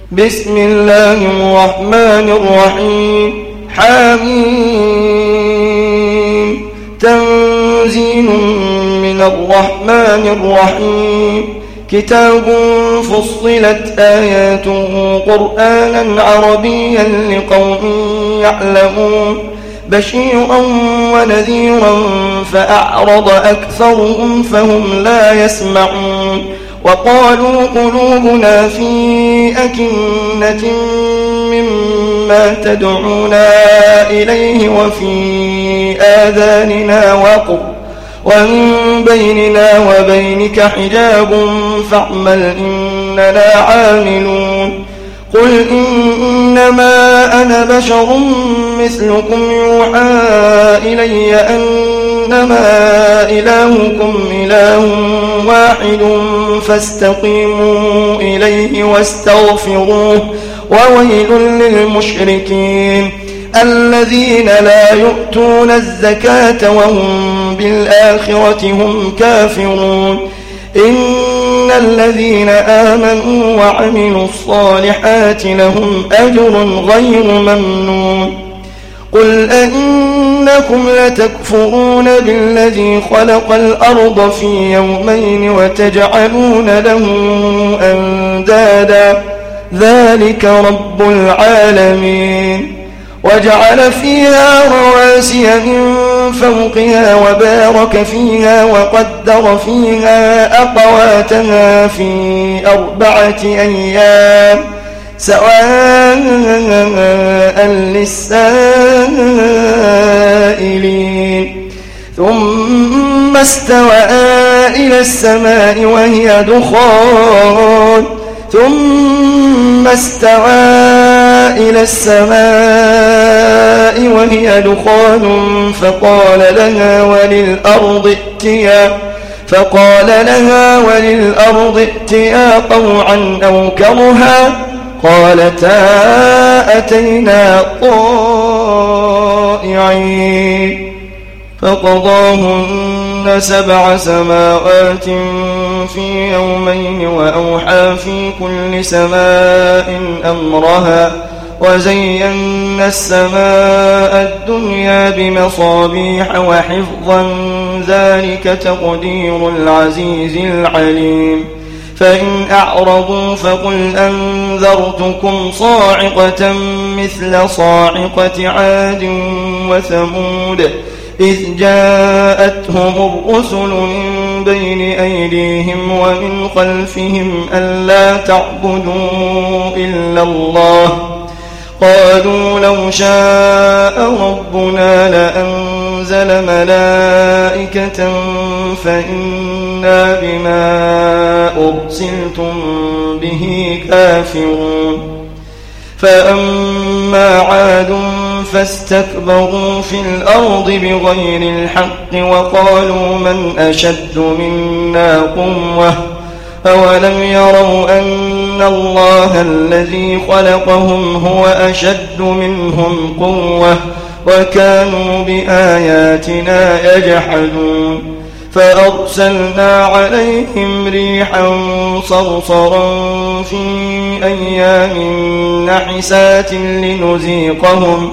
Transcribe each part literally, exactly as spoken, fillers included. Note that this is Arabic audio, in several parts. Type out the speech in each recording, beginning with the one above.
بسم الله الرحمن الرحيم حميم تنزيل من الرحمن الرحيم كتاب فصلت آياته قرآنا عربيا لقوم يعلمون بشيرا ونذيرا فأعرض أكثرهم فهم لا يسمعون وقالوا قلوبنا في أكنة مما تدعونا إليه وفي آذاننا وقر ومن بيننا وبينك حجاب فاعمل إننا عاملون قل إنما أنا بشر مثلكم يوحى إلي أنما إلهكم إله واحد فاستقيموا إليه واستغفروه وويل للمشركين الذين لا يؤتون الزكاة وهم بالآخرة هم كافرون إن الذين آمنوا وعملوا الصالحات لهم أجر غير ممنون قل أئنكم لتكفرون بالذي خلق الأرض في يومين وتجعلون له أندادا ذلك رب العالمين وجعل فيها رواسي من فوقها وبارك فيها وقدر فيها أقواتها في أربعة أيام سواء للسائلين ثم استوى إلى السماء وهي دخان ثم استوى إلى السماء وهي دخان فقال لها وللأرض ائتيا فقال لها وللأرض ائتيا طوعا أو كرها قالتا أتينا طائعين فقضاهن سبع سماوات في يومين وأوحى في كل سماء أمرها وزينا السماء الدنيا بمصابيح وحفظا ذلك تقدير العزيز العليم فإن أعرضوا فقل أنذرتكم صاعقة مثل صاعقة عاد وثمود إذ جاءتهم الرسل من بين أيديهم ومن خلفهم ألا تعبدوا إلا الله قالوا لو شاء ربنا لأنزل ملائكة فإنا بما أرسلتم به كافرون فأما عاد فاستكبروا في الأرض بغير الحق وقالوا من أشد منا قوة أولم يروا أن الله الذي خلقهم هو أشد منهم قوة وكانوا بآياتنا يجحدون فأرسلنا عليهم ريحا صرصرا في أيام نحسات لنذيقهم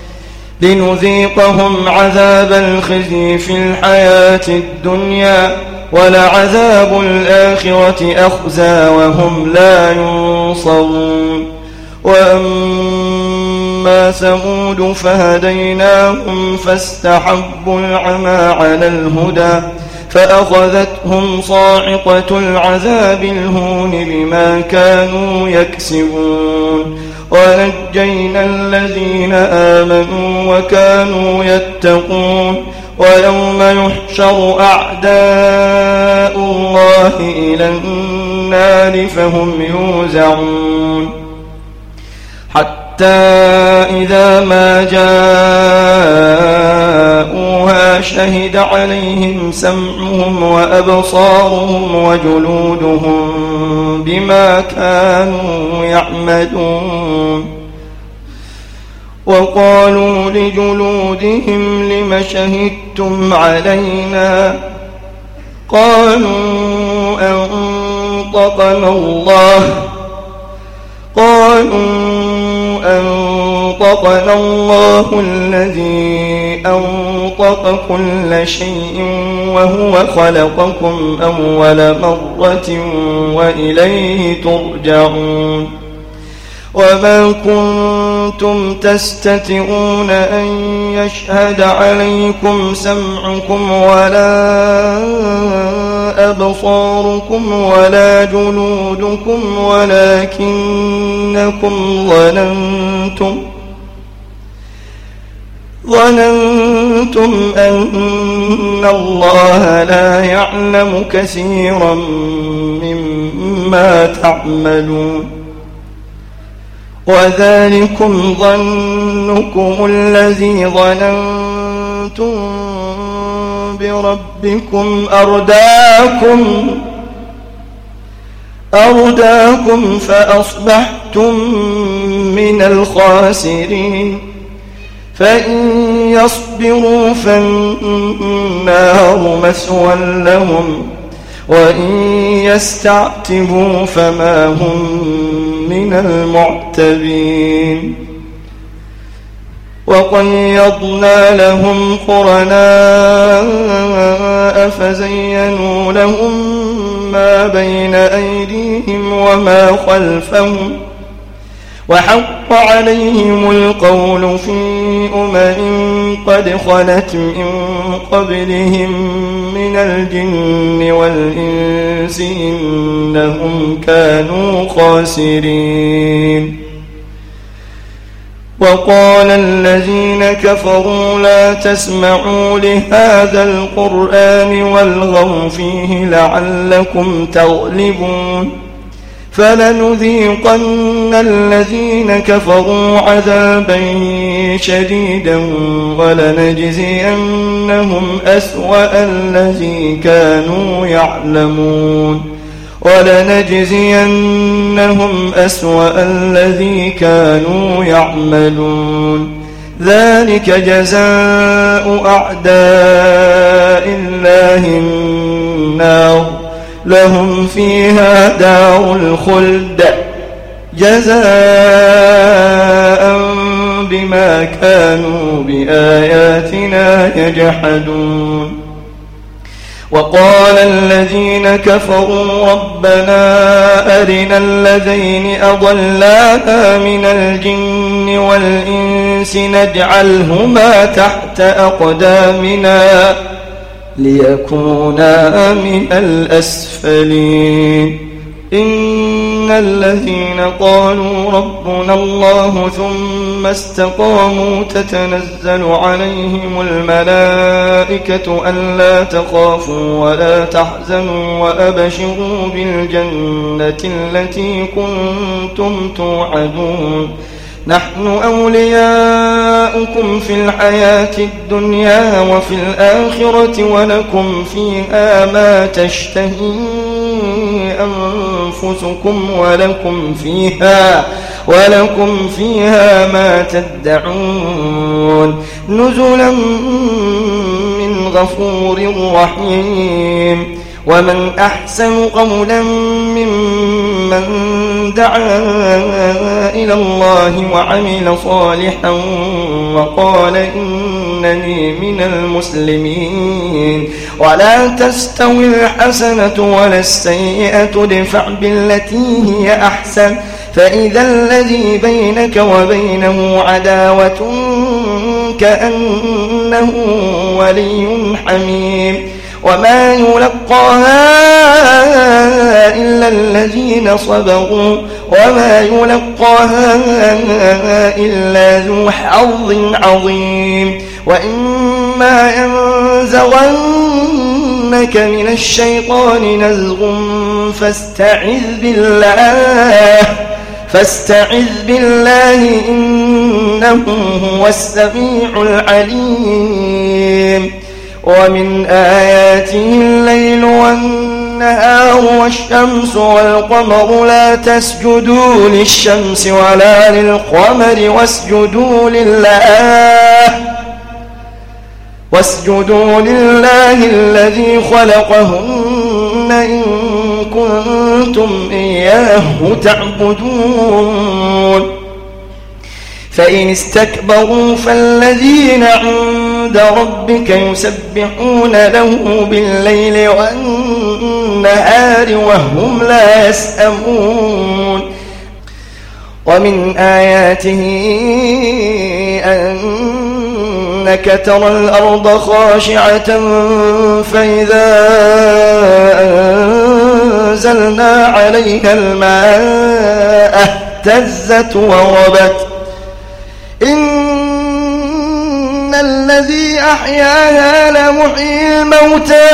لنذيقهم عذاب الخزي في الحياة الدنيا ولعذاب الآخرة أخزى وهم لا ينصرون وأما ثمود فهديناهم فاستحبوا العمى على الهدى فأخذتهم صاعقة العذاب الهون بما كانوا يكسبون ونجينا الذين آمنوا وكانوا يتقون ويوم يحشر أعداء الله إلى النار فهم يوزعون حتى إذا ما جاءوها شهد عليهم سمعهم وأبصارهم وجلودهم بما كانوا يعملون وقالوا لجلودهم لم شهدتم علينا قالوا أنطقنا الله قال قالوا أنطقنا الله الذي أنطق كل شيء وهو خلقكم أول مرة وإليه ترجعون وما كنتم تستترون أن يشهد عليكم سمعكم ولا أبصاركم ولا جلودكم ولكنكم ظننتم ظننتم أن الله لا يعلم كثيرا مما تعملون وذلكم ظنكم الذي ظننتم بربكم أرداكم أرداكم فأصبحتم من الخاسرين فإن يصبروا فالنار مثوى لهم وإن يستعتبوا فما هم من المعتبين وقيضنا لهم قرناء فزينوا لهم ما بين أيديهم وما خلفهم وحق عليهم القول في أمم قد خلت من قبلهم من الجن والإنس إنهم كانوا خاسرين وقال الذين كفروا لا تسمعوا لهذا القرآن والغوا فيه لعلكم تغلبون فلنذيقن الذين كفروا عذابا شديدا ولنجزينهم أسوأ الذي كانوا يعلمون ولنجزينهم أسوأ الذي كانوا يعملون ذلك جزاء أعداء الله النار لهم فيها دار الخلد جزاء بما كانوا بآياتنا يجحدون وقال الذين كفروا ربنا أرنا الذين أضلانا من الجن والإنس نجعلهما تحت أقدامنا ليكونا من الأسفلين إن الذين قالوا ربنا الله ثم استقاموا تتنزل عليهم الملائكة ألا تخافوا ولا تحزنوا وأبشروا بالجنة التي كنتم توعدون نحن أولياؤكم في الحياة الدنيا وفي الآخرة ولكم فيها ما تشتهي أنفسكم ولكم فيها ولكم فيها ما تدعون نزلا من غفور رحيم ومن أحسن قولا ممن دعا إلى الله وعمل صالحا وقال إنني من المسلمين ولا تستوي الحسنة ولا السيئة ادفع بالتي هي أحسن فإذا الذي بينك وبينه عداوة كأنه ولي حميم وما يلقاها إلا الذين صبروا وما يلقاها إلا ذو حظ عظيم وإما ينزغنك من الشيطان نزغ فاستعذ بالله فاستعذ بالله إنه هو السميع العليم ومن آياته الليل والنهار والشمس والقمر لا تسجدوا للشمس ولا للقمر واسجدوا لله واسجدوا لله الذي خلقهن إن كنتم إياه تعبدون فإن استكبروا فالذين عند ربك يسبحون له بالليل والنهار وهم لا يسأمون ومن آياته أنك ترى الأرض خاشعة فإذا أنزلنا عليها الماء اهتزت وربت إن الذي أحياها لمحيي الموتى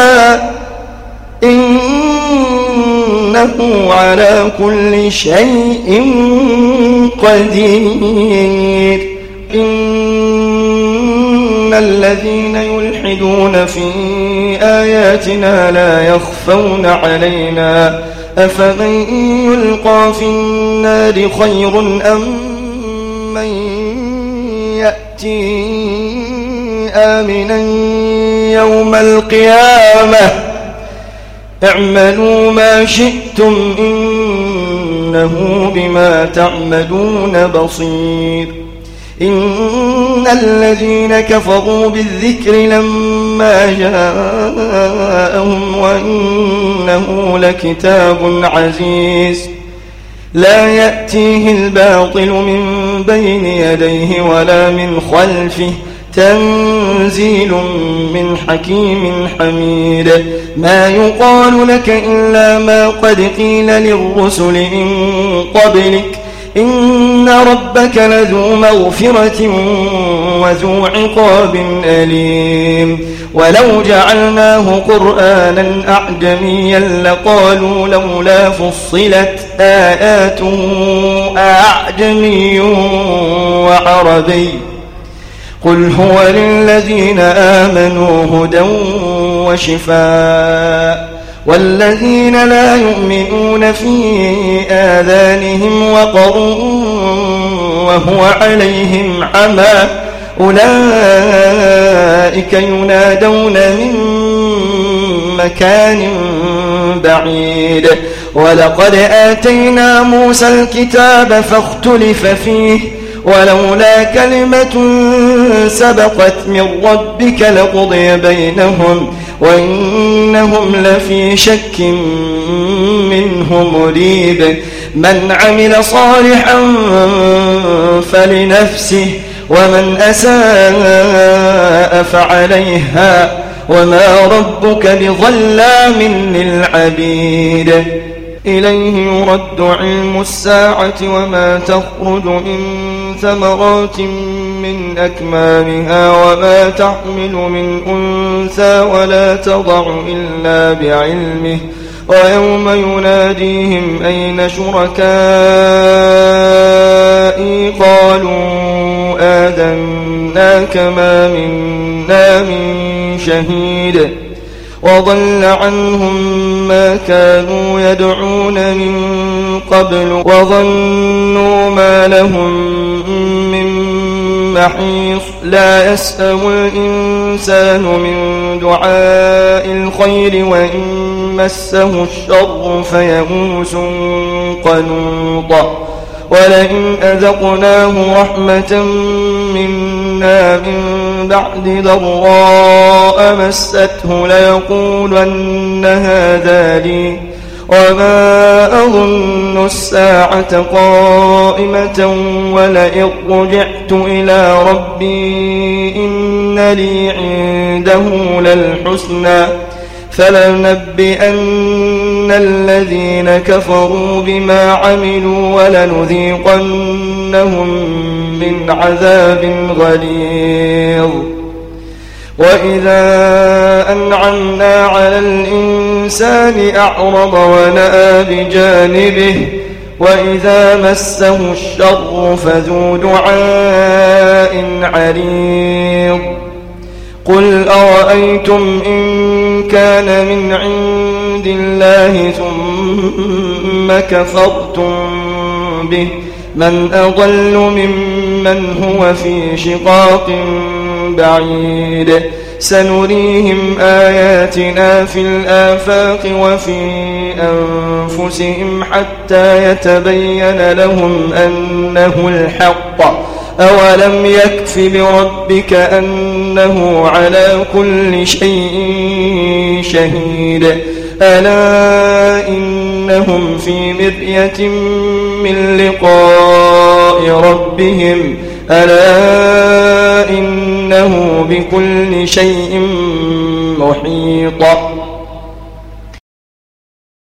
إنه على كل شيء قدير إن الذين يلحدون في آياتنا لا يخفون علينا أفمن يلقى في النار خير أم من يأتي آمنا يوم القيامة اعملوا ما شئتم إنه بما تعملون بصير إن الذين كفروا بالذكر لما جاءهم وإنه لكتاب عزيز لا يأتيه الباطل من بين يديه ولا من خلفه تنزيل من حكيم حميد ما يقال لك إلا ما قد قيل للرسل من قبلك إن ربك لذو مغفرة وذو عقاب أليم ولو جعلناه قرآنا أعجميا لقالوا لولا فصلت آياته أعجمي وعربي قل هو للذين آمنوا هدى وشفاء والذين لا يؤمنون في آذانهم وقر وهو عليهم عمى أولئك ينادون من مكان بعيد ولقد آتينا موسى الكتاب فاختلف فيه ولولا كلمة سبقت من ربك لقضي بينهم وإنهم لفي شك منه مريب من عمل صالحا فلنفسه ومن أساء فعليها وما ربك بظلام للعبيد إليه يرد علم الساعة وما تخرج من ثمرات من أكمامها وما تحمل من أنثى ولا تضع إلا بعلمه ويوم يناديهم أين شركائي قالوا آذناك ما منا من شهيد وضل عنهم ما كانوا يدعون من قبل وظنوا ما لهم من محيص لا يسأم الإنسان من دعاء الخير وإن مسه الشر فيئوس قنوط ولئن أذقناه رحمة منا من بعد ضراء مسته ليقولن هذا لي وما أظن الساعة قائمة ولئن رجعت إلى ربي إن لي عنده للحسنى فلنبئن الذين كفروا بما عملوا ولنذيقنهم من عذاب غليظ وإذا أنعمنا على الإنسان أعرض ونأى بجانبه وإذا مسه الشر فذو دعاء عريض قل أرأيتم إن كان من عند الله ثم كفرتم به من أضل ممن هو في شقاق بعيد سنريهم آياتنا في الآفاق وفي أنفسهم حتى يتبين لهم أنه الحق أولم يكف بربك أنه على كل شيء شهيد ألا إنهم في مرية من لقاء ربهم ألا إنه بكل شيء محيط.